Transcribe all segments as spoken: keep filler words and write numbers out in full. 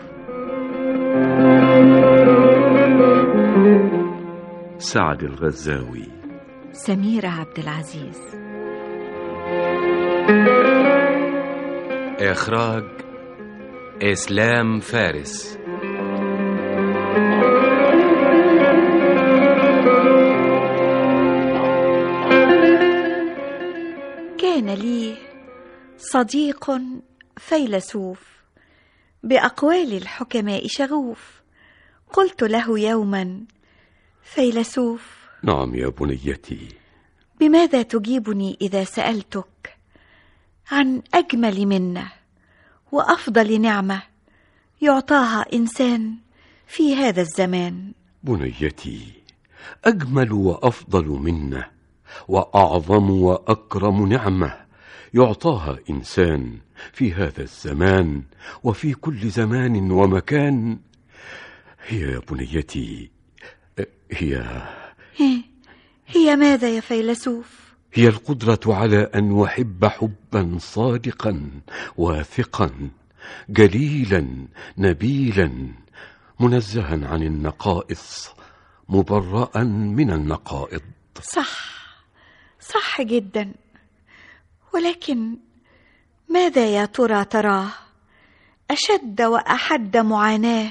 سعد الغزاوي. سميرة عبد العزيز. إخراج إسلام فارس. كان لي صديق فيلسوف بأقوال الحكماء شغوف. قلت له يوما: فيلسوف. نعم يا بنيتي. بماذا تجيبني إذا سألتك عن أجمل منة وأفضل نعمة يعطاها إنسان في هذا الزمان؟ بنيتي، أجمل وأفضل منة وأعظم وأكرم نعمة يعطاها إنسان في هذا الزمان وفي كل زمان ومكان هي يا بنيتي هي هي ماذا يا فيلسوف؟ هي القدرة على أن أحب حبا صادقا واثقا جليلا نبيلا منزها عن النقائص مبرأ من النقائض. صح صح جدا. ولكن ماذا يا ترى تراه أشد وأحد معاناة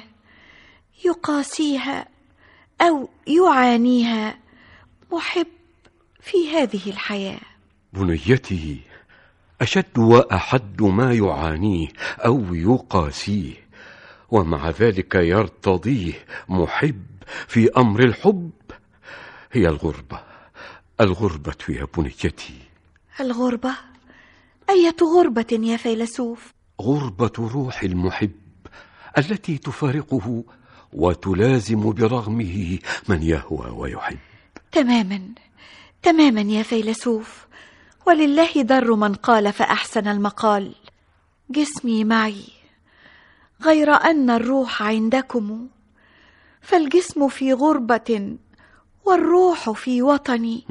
يقاسيها أو يعانيها محب في هذه الحياة؟ بنيتي، أشد وأحد ما يعانيه أو يقاسيه ومع ذلك يرتضيه محب في أمر الحب هي الغربة. الغربة يا بنيتي. الغربة؟ أية غربة يا فيلسوف؟ غربة روح المحب التي تفارقه وتلازم برغمه من يهوى ويحب. تماما تماما يا فيلسوف. ولله در من قال فأحسن المقال: جسمي معي غير أن الروح عندكم، فالجسم في غربة والروح في وطني.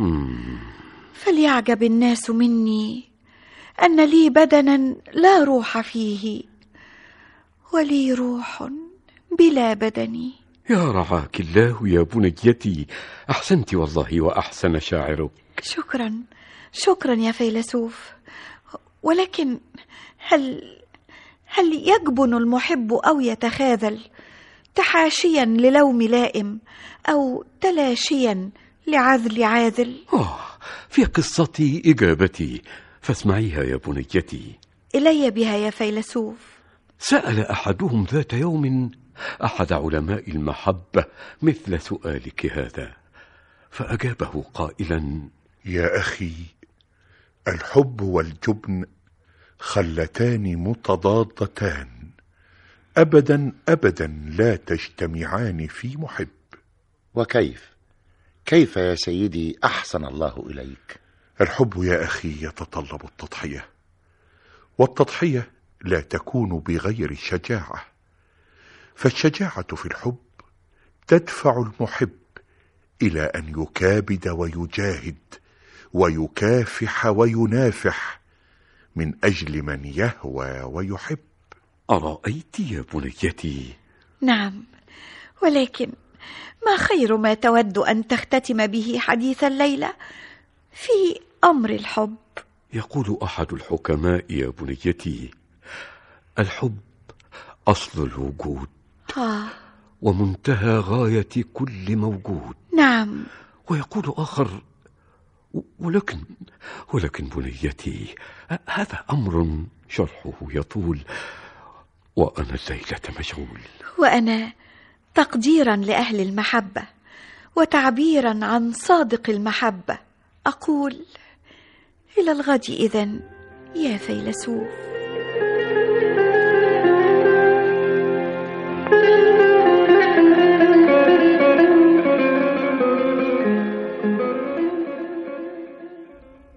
فليعجب الناس مني أن لي بدنا لا روح فيه ولي روح بلا بدني. يا رعاك الله يا بنيتي، أحسنت والله وأحسن شاعرك. شكرا شكرا يا فيلسوف. ولكن هل هل يجبن المحب أو يتخاذل تحاشيا للوم لائم أو تلاشيا لعذل عاذل؟ آه، في قصتي إجابتي فاسمعيها يا بنيتي. إلي بها يا فيلسوف. سأل أحدهم ذات يوم أحد علماء المحبة مثل سؤالك هذا، فأجابه قائلا: يا أخي، الحب والجبن خلتان متضادتان أبدا أبدا لا تجتمعان في محب. وكيف كيف يا سيدي أحسن الله إليك؟ الحب يا أخي يتطلب التضحية، والتضحية لا تكون بغير الشجاعة، فالشجاعة في الحب تدفع المحب إلى أن يكابد ويجاهد ويكافح وينافح من أجل من يهوى ويحب. أرأيت يا بنيتي؟ نعم، ولكن ما خير ما تود أن تختتم به حديث الليلة في أمر الحب؟ يقول أحد الحكماء يا بنيتي: الحب أصل الوجود آه. ومنتهى غاية كل موجود. نعم. ويقول آخر: ولكن ولكن بنيتي، هذا أمر شرحه يطول وأنا الليلة مشغول. وأنا تقديرا لأهل المحبة وتعبيرا عن صادق المحبة أقول: إلى الغد إذن يا فيلسوف.